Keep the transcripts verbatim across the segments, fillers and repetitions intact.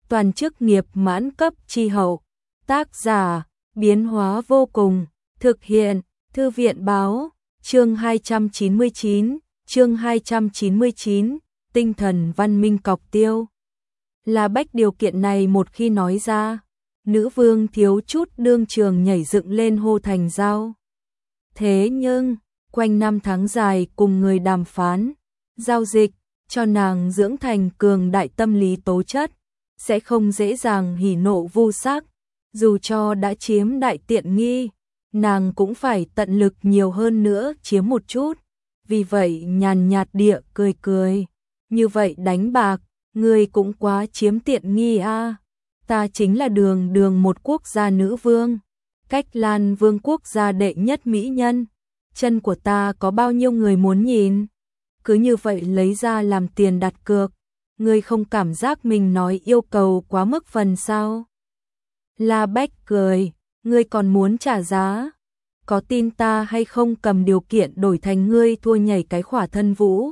toàn chức nghiệp mãn cấp chi hậu. Tác giả, biến hóa vô cùng, thực hiện, Thư viện báo, chương hai trăm chín mươi chín, chương hai trăm chín mươi chín, tinh thần văn minh cọc tiêu. La Bách điều kiện này một khi nói ra, nữ vương thiếu chút đương trường nhảy dựng lên hô thành dao. Thế nhưng, quanh năm tháng dài cùng người đàm phán, giao dịch, cho nàng dưỡng thành cường đại tâm lý tố chất, sẽ không dễ dàng hỉ nộ vu sắc, dù cho đã chiếm đại tiện nghi, nàng cũng phải tận lực nhiều hơn nữa chiếm một chút, vì vậy nhàn nhạt địa cười cười, như vậy đánh bạc, ngươi cũng quá chiếm tiện nghi a. À. Ta chính là đường đường một quốc gia nữ vương, Cách Lan vương quốc gia đệ nhất mỹ nhân, chân của ta có bao nhiêu người muốn nhìn, cứ như vậy lấy ra làm tiền đặt cược, ngươi không cảm giác mình nói yêu cầu quá mức phần sao? La Bách cười, ngươi còn muốn trả giá, có tin ta hay không cầm điều kiện đổi thành ngươi thua nhảy cái khỏa thân vũ.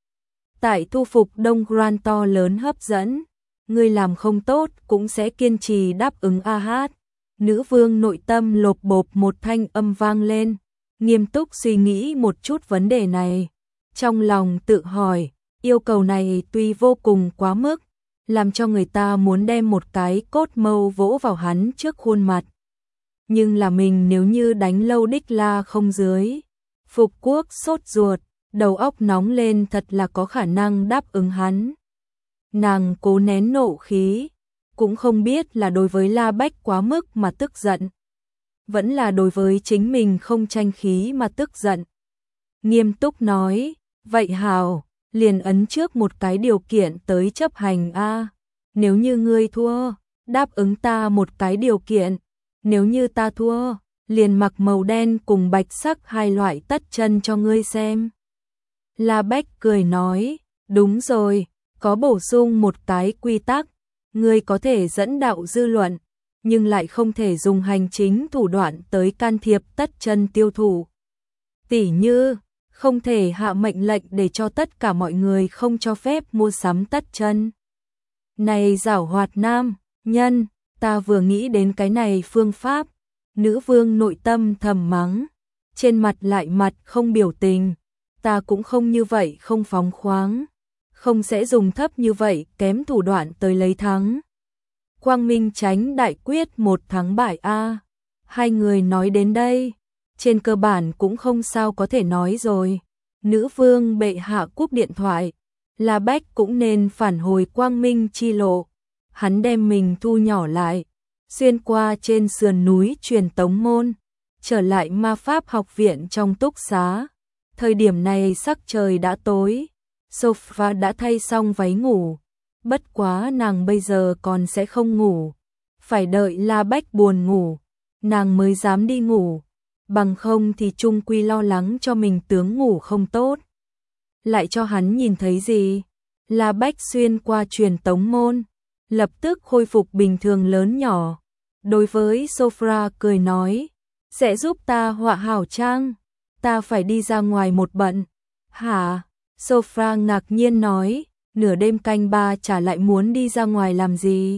Tại thu phục Đông Grand to lớn hấp dẫn, ngươi làm không tốt cũng sẽ kiên trì đáp ứng a hát. Nữ vương nội tâm lộp bộp một thanh âm vang lên, nghiêm túc suy nghĩ một chút vấn đề này. Trong lòng tự hỏi, yêu cầu này tuy vô cùng quá mức, làm cho người ta muốn đem một cái cốt mâu vỗ vào hắn trước khuôn mặt. Nhưng là mình nếu như đánh lâu đích la không dưới, Phục Quốc sốt ruột, đầu óc nóng lên thật là có khả năng đáp ứng hắn. Nàng cố nén nộ khí, cũng không biết là đối với La Bách quá mức mà tức giận, vẫn là đối với chính mình không tranh khí mà tức giận. Nghiêm túc nói, vậy hào, liền ấn trước một cái điều kiện tới chấp hành a. Nếu như ngươi thua, đáp ứng ta một cái điều kiện, nếu như ta thua, liền mặc màu đen cùng bạch sắc hai loại tất chân cho ngươi xem. La Bách cười nói, đúng rồi, có bổ sung một cái quy tắc, ngươi có thể dẫn đạo dư luận, nhưng lại không thể dùng hành chính thủ đoạn tới can thiệp tất chân tiêu thụ. Tỉ như, không thể hạ mệnh lệnh để cho tất cả mọi người không cho phép mua sắm tất chân. Này giảo hoạt nam, nhân, ta vừa nghĩ đến cái này phương pháp, nữ vương nội tâm thầm mắng, trên mặt lại mặt không biểu tình, ta cũng không như vậy không phóng khoáng, không sẽ dùng thấp như vậy kém thủ đoạn tới lấy thắng. Quang Minh tránh đại quyết một thắng bại a. Hai người nói đến đây, trên cơ bản cũng không sao có thể nói rồi. Nữ vương bệ hạ cúp điện thoại, La Bách cũng nên phản hồi quang minh chi lộ. Hắn đem mình thu nhỏ lại, xuyên qua trên sườn núi truyền tống môn, trở lại ma pháp học viện trong túc xá. Thời điểm này sắc trời đã tối, Sophia đã thay xong váy ngủ, bất quá nàng bây giờ còn sẽ không ngủ, phải đợi La Bách buồn ngủ, nàng mới dám đi ngủ, bằng không thì chung quy lo lắng cho mình tướng ngủ không tốt. Lại cho hắn nhìn thấy gì? La Bách xuyên qua truyền tống môn, lập tức khôi phục bình thường lớn nhỏ. Đối với Sophia cười nói, sẽ giúp ta họa hảo trang, ta phải đi ra ngoài một bận. Hả? Sophia ngạc nhiên nói, nửa đêm canh ba chả lại muốn đi ra ngoài làm gì?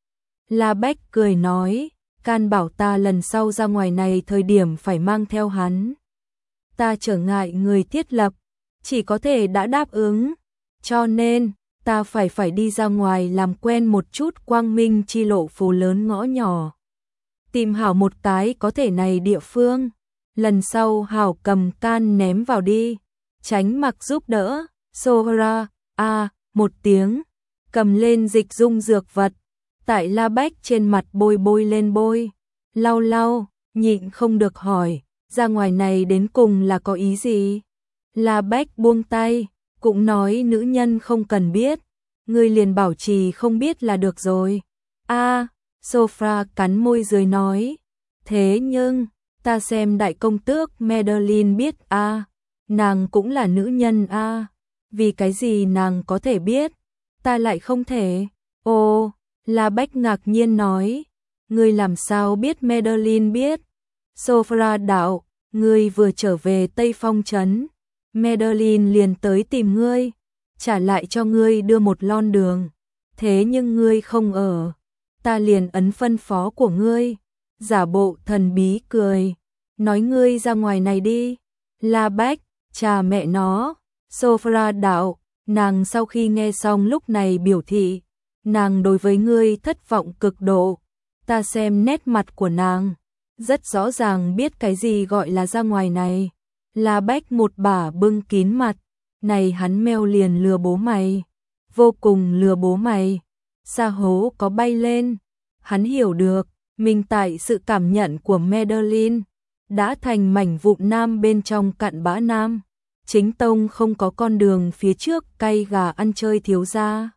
La Bách cười nói, can bảo ta lần sau ra ngoài này thời điểm phải mang theo hắn. Ta trở ngại người thiết lập, chỉ có thể đã đáp ứng, cho nên ta phải phải đi ra ngoài làm quen một chút quang minh chi lộ phố lớn ngõ nhỏ. Tìm hảo một cái có thể này địa phương, lần sau hảo cầm can ném vào đi, tránh mặc giúp đỡ. Sohra, a, một tiếng, cầm lên dịch dung dược vật, tại La Bách trên mặt bôi bôi lên bôi, lau lau, nhịn không được hỏi, ra ngoài này đến cùng là có ý gì? La Bách buông tay, cũng nói nữ nhân không cần biết, ngươi liền bảo trì không biết là được rồi. A, à, Sophia cắn môi dưới nói, thế nhưng, ta xem đại công tước Madeline biết a, à, nàng cũng là nữ nhân a, à, vì cái gì nàng có thể biết, ta lại không thể. Ồ, La Bách ngạc nhiên nói, ngươi làm sao biết Madeline biết? Sophia đạo, ngươi vừa trở về Tây Phong trấn, Madeline liền tới tìm ngươi, trả lại cho ngươi đưa một lon đường. thế nhưng ngươi không ở, ta liền ấn phân phó của ngươi. Giả bộ thần bí cười, nói ngươi ra ngoài này đi. La Bách, cha mẹ nó, Sophia đạo, nàng sau khi nghe xong lúc này biểu thị, nàng đối với ngươi thất vọng cực độ. Ta xem nét mặt của nàng, rất rõ ràng biết cái gì gọi là ra ngoài này. La Bách một bả bưng kín mặt, này hắn meo liền lừa bố mày, vô cùng lừa bố mày. Sa hố có bay lên, hắn hiểu được, mình tại sự cảm nhận của Madeline, đã thành mảnh vụn nam bên trong cặn bã nam. Chính tông không có con đường phía trước, cay gà ăn chơi thiếu gia.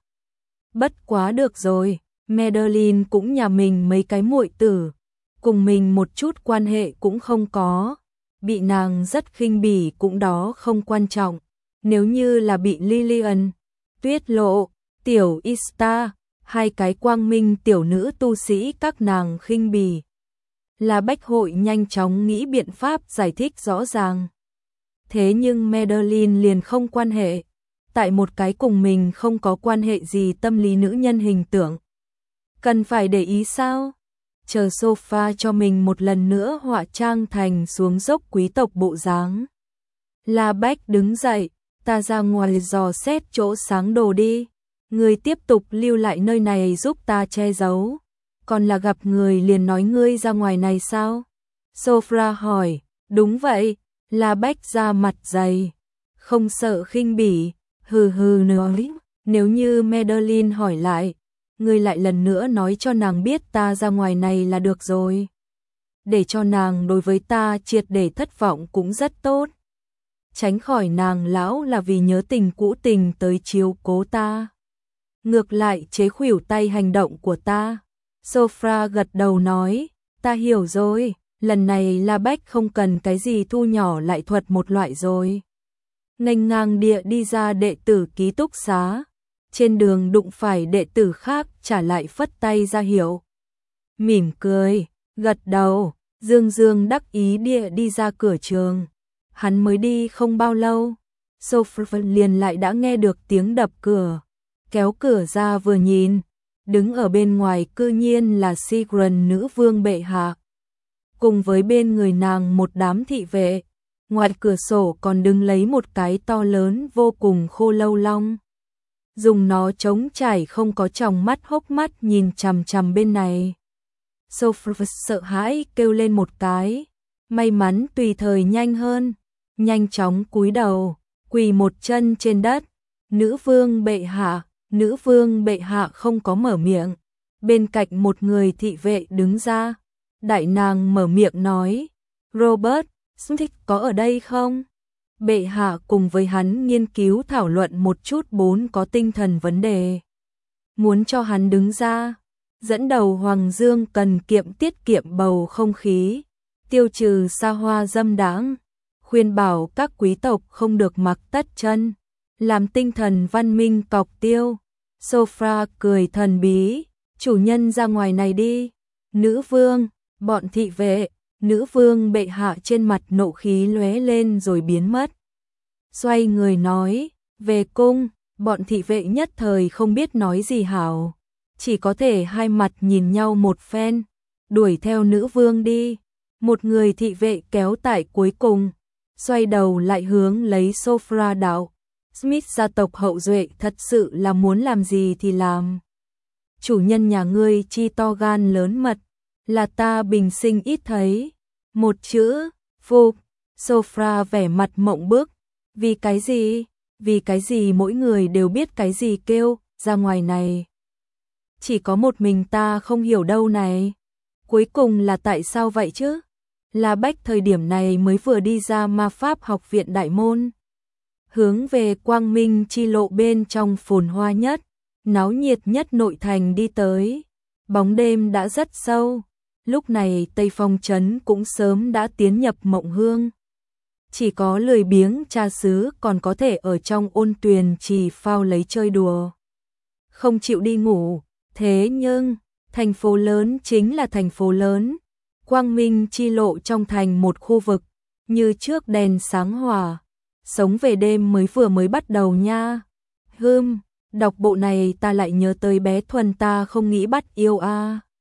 Bất quá được rồi, Madeline cũng nhà mình mấy cái muội tử, cùng mình một chút quan hệ cũng không có, bị nàng rất khinh bỉ cũng đó không quan trọng. Nếu như là bị Lillian, Tuyết Lộ, Tiểu Ista, hai cái quang minh tiểu nữ tu sĩ các nàng khinh bỉ, là Bách hội nhanh chóng nghĩ biện pháp giải thích rõ ràng. Thế nhưng Madeline liền không quan hệ, tại một cái cùng mình không có quan hệ gì tâm lý nữ nhân hình tượng. Cần phải để ý sao? Chờ sofa cho mình một lần nữa họa trang thành xuống dốc quý tộc bộ dáng. La Bách đứng dậy, ta ra ngoài dò xét chỗ sáng đồ đi. Ngươi tiếp tục lưu lại nơi này giúp ta che giấu. Còn là gặp người liền nói ngươi ra ngoài này sao? Sophia hỏi, đúng vậy. La Bách ra mặt dày, không sợ khinh bỉ, hừ hừ nói, nếu như Madeline hỏi lại, ngươi lại lần nữa nói cho nàng biết ta ra ngoài này là được rồi. Để cho nàng đối với ta triệt để thất vọng cũng rất tốt. Tránh khỏi nàng lão là vì nhớ tình cũ tình tới chiếu cố ta. Ngược lại chế khuỷu tay hành động của ta. Sophia gật đầu nói, ta hiểu rồi. Lần này La Bách không cần cái gì thu nhỏ lại thuật một loại rồi. Nghênh ngang địa đi ra đệ tử ký túc xá. Trên đường đụng phải đệ tử khác trả lại phất tay ra hiệu. Mỉm cười, gật đầu, dương dương đắc ý địa đi ra cửa trường. Hắn mới đi không bao lâu, Sophia liền lại đã nghe được tiếng đập cửa. Kéo cửa ra vừa nhìn, đứng ở bên ngoài cư nhiên là Sigrun nữ vương bệ hạ. Cùng với bên người nàng một đám thị vệ, ngoài cửa sổ còn đứng lấy một cái to lớn vô cùng khô lâu long. Dùng nó trống trải không có tròng mắt hốc mắt nhìn chằm chằm bên này. Sophia sợ hãi kêu lên một cái, may mắn tùy thời nhanh hơn, nhanh chóng cúi đầu, quỳ một chân trên đất. Nữ vương bệ hạ, nữ vương bệ hạ không có mở miệng. Bên cạnh một người thị vệ đứng ra. Đại nàng mở miệng nói, Robert, Smith có ở đây không? Bệ hạ cùng với hắn nghiên cứu thảo luận một chút bốn có tinh thần vấn đề. Muốn cho hắn đứng ra, dẫn đầu Hoàng Dương cần kiệm tiết kiệm bầu không khí, tiêu trừ xa hoa dâm đãng, khuyên bảo các quý tộc không được mặc tất chân, làm tinh thần văn minh cọc tiêu. Sophia cười thần bí, chủ nhân ra ngoài này đi. Nữ vương, bọn thị vệ, nữ vương bệ hạ trên mặt nộ khí lóe lên rồi biến mất. Xoay người nói, về cung, bọn thị vệ nhất thời không biết nói gì hảo, chỉ có thể hai mặt nhìn nhau một phen, đuổi theo nữ vương đi. Một người thị vệ kéo tại cuối cùng, xoay đầu lại hướng lấy Sophia đạo, Smith gia tộc hậu duệ thật sự là muốn làm gì thì làm. Chủ nhân nhà ngươi chi to gan lớn mật, là ta bình sinh ít thấy. Một chữ, phục. Sophia vẻ mặt mộng bức. Vì cái gì? Vì cái gì mỗi người đều biết cái gì kêu ra ngoài này? Chỉ có một mình ta không hiểu đâu này. Cuối cùng là tại sao vậy chứ? La Bách thời điểm này mới vừa đi ra ma pháp học viện đại môn, hướng về quang minh chi lộ bên trong phồn hoa nhất, náo nhiệt nhất nội thành đi tới. Bóng đêm đã rất sâu, lúc này Tây Phong trấn cũng sớm đã tiến nhập mộng hương. Chỉ có lười biếng cha xứ còn có thể ở trong ôn tuyền trì phao lấy chơi đùa, không chịu đi ngủ. Thế nhưng, thành phố lớn chính là thành phố lớn. Quang minh chi lộ trong thành một khu vực, như trước đèn sáng hòa. Sống về đêm mới vừa mới bắt đầu nha. Hưm, Đọc bộ này ta lại nhớ tới bé Thuần ta không nghĩ bắt yêu a.